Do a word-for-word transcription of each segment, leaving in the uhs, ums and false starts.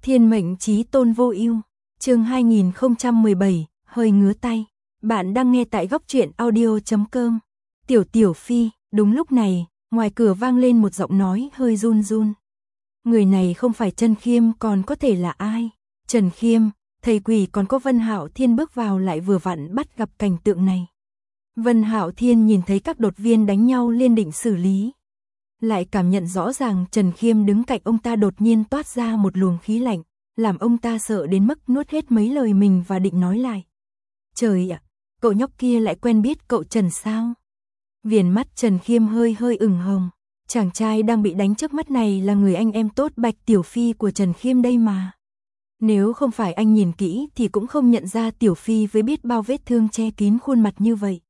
Thiên mệnh chí tôn vô ưu, chương hai nghìn không trăm mười bảy, hơi ngứa tay. Bạn đang nghe tại góc truyện audio chấm com. Tiểu Tiểu Phi, đúng lúc này, ngoài cửa vang lên một giọng nói hơi run run. Người này không phải Trần Khiêm còn có thể là ai? Trần Khiêm, thầy quỷ còn có Vân Hạo Thiên bước vào lại vừa vặn bắt gặp cảnh tượng này. Vân Hạo Thiên nhìn thấy các đột viên đánh nhau liên định xử lý. Lại cảm nhận rõ ràng Trần Khiêm đứng cạnh ông ta đột nhiên toát ra một luồng khí lạnh, làm ông ta sợ đến mức nuốt hết mấy lời mình và định nói lại. Trời ạ, cậu nhóc kia lại quen biết cậu Trần sao? Viền mắt Trần Khiêm hơi hơi ửng hồng, chàng trai đang bị đánh trước mắt này là người anh em tốt Bạch Tiểu Phi của Trần Khiêm đây mà. Nếu không phải anh nhìn kỹ thì cũng không nhận ra Tiểu Phi với biết bao vết thương che kín khuôn mặt như vậy.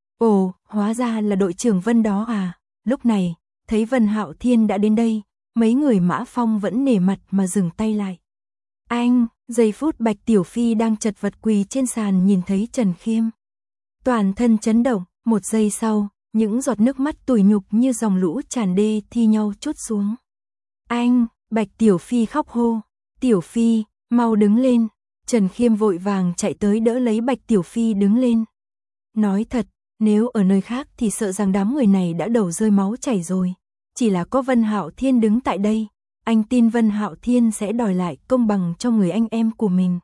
Ồ, hóa ra là đội trưởng Vân đó à. Lúc này, thấy Vân Hạo Thiên đã đến đây, mấy người Mã Phong vẫn nể mặt mà dừng tay lại. Anh, giây phút Bạch Tiểu Phi đang chật vật quỳ trên sàn nhìn thấy Trần Khiêm. Toàn thân chấn động, một giây sau, những giọt nước mắt tủi nhục như dòng lũ tràn đê thi nhau trút xuống. Anh, Bạch Tiểu Phi khóc hô. Tiểu Phi, mau đứng lên. Trần Khiêm vội vàng chạy tới đỡ lấy Bạch Tiểu Phi đứng lên. Nói thật, nếu ở nơi khác thì sợ rằng đám người này đã đầu rơi máu chảy rồi. Chỉ là có Vân Hạo Thiên đứng tại đây, anh tin Vân Hạo Thiên sẽ đòi lại công bằng cho người anh em của mình.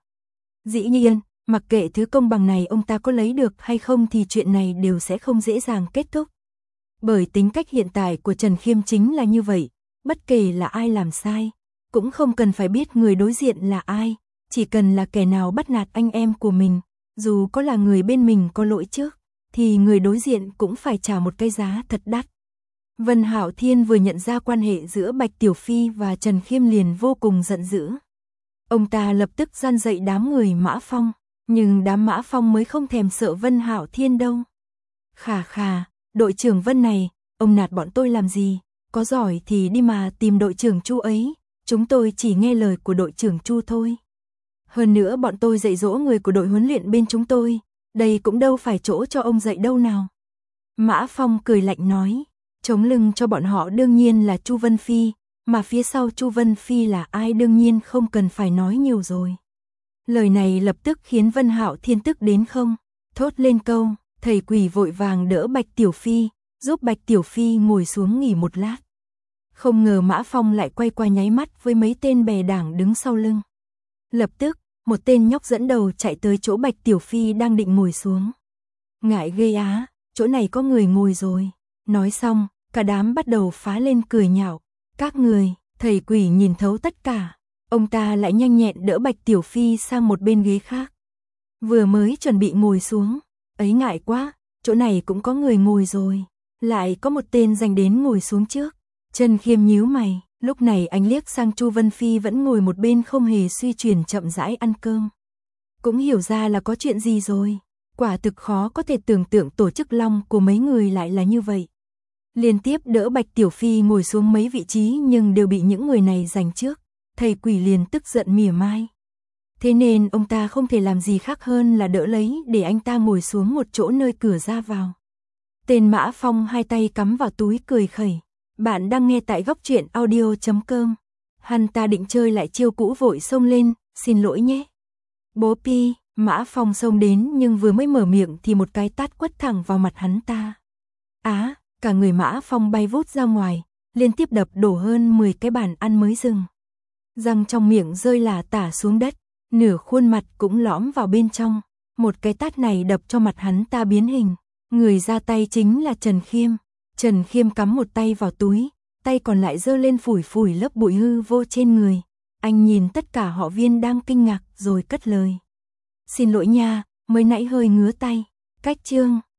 Dĩ nhiên, mặc kệ thứ công bằng này ông ta có lấy được hay không thì chuyện này đều sẽ không dễ dàng kết thúc. Bởi tính cách hiện tại của Trần Khiêm chính là như vậy, bất kể là ai làm sai, cũng không cần phải biết người đối diện là ai, chỉ cần là kẻ nào bắt nạt anh em của mình, dù có là người bên mình có lỗi trước, thì người đối diện cũng phải trả một cái giá thật đắt. Vân Hạo Thiên vừa nhận ra quan hệ giữa Bạch Tiểu Phi và Trần Khiêm liền vô cùng giận dữ. Ông ta lập tức gian dậy đám người Mã Phong, nhưng đám Mã Phong mới không thèm sợ Vân Hạo Thiên đâu. Khà khà, đội trưởng Vân này, ông nạt bọn tôi làm gì, có giỏi thì đi mà tìm đội trưởng Chu ấy, chúng tôi chỉ nghe lời của đội trưởng Chu thôi. Hơn nữa bọn tôi dạy dỗ người của đội huấn luyện bên chúng tôi, đây cũng đâu phải chỗ cho ông dạy đâu nào. Mã Phong cười lạnh nói, chống lưng cho bọn họ đương nhiên là Chu Vân Phi, mà phía sau Chu Vân Phi là ai đương nhiên không cần phải nói nhiều rồi. Lời này lập tức khiến Vân Hạo Thiên tức đến không, thốt lên câu, thầy quỷ vội vàng đỡ Bạch Tiểu Phi, giúp Bạch Tiểu Phi ngồi xuống nghỉ một lát. Không ngờ Mã Phong lại quay qua nháy mắt với mấy tên bè đảng đứng sau lưng. Lập tức, một tên nhóc dẫn đầu chạy tới chỗ Bạch Tiểu Phi đang định ngồi xuống. Ngại ghê á, chỗ này có người ngồi rồi. Nói xong, cả đám bắt đầu phá lên cười nhạo. Các người, thầy quỷ nhìn thấu tất cả. Ông ta lại nhanh nhẹn đỡ Bạch Tiểu Phi sang một bên ghế khác. Vừa mới chuẩn bị ngồi xuống. Ấy ngại quá, chỗ này cũng có người ngồi rồi. Lại có một tên giành đến ngồi xuống trước. Trần Khiêm nhíu mày. Lúc này anh liếc sang Chu Vân Phi vẫn ngồi một bên không hề suy chuyển chậm rãi ăn cơm. Cũng hiểu ra là có chuyện gì rồi. Quả thực khó có thể tưởng tượng tổ chức long của mấy người lại là như vậy. Liên tiếp đỡ Bạch Tiểu Phi ngồi xuống mấy vị trí nhưng đều bị những người này giành trước. Thầy quỷ liền tức giận mỉa mai. Thế nên ông ta không thể làm gì khác hơn là đỡ lấy để anh ta ngồi xuống một chỗ nơi cửa ra vào. Tên Mã Phong hai tay cắm vào túi cười khẩy. Bạn đang nghe tại góc truyện audio chấm com. Hắn ta định chơi lại chiêu cũ vội xông lên, xin lỗi nhé. Bố Pi, Mã Phong xông đến nhưng vừa mới mở miệng thì một cái tát quất thẳng vào mặt hắn ta. Á, cả người Mã Phong bay vút ra ngoài, liên tiếp đập đổ hơn mười cái bàn ăn mới dừng. Răng trong miệng rơi lả tả xuống đất, nửa khuôn mặt cũng lõm vào bên trong. Một cái tát này đập cho mặt hắn ta biến hình. Người ra tay chính là Trần Khiêm. Trần Khiêm cắm một tay vào túi, tay còn lại giơ lên phủi phủi lớp bụi hư vô trên người. Anh nhìn tất cả họ Viên đang kinh ngạc rồi cất lời. Xin lỗi nha, mới nãy hơi ngứa tay. Cách chương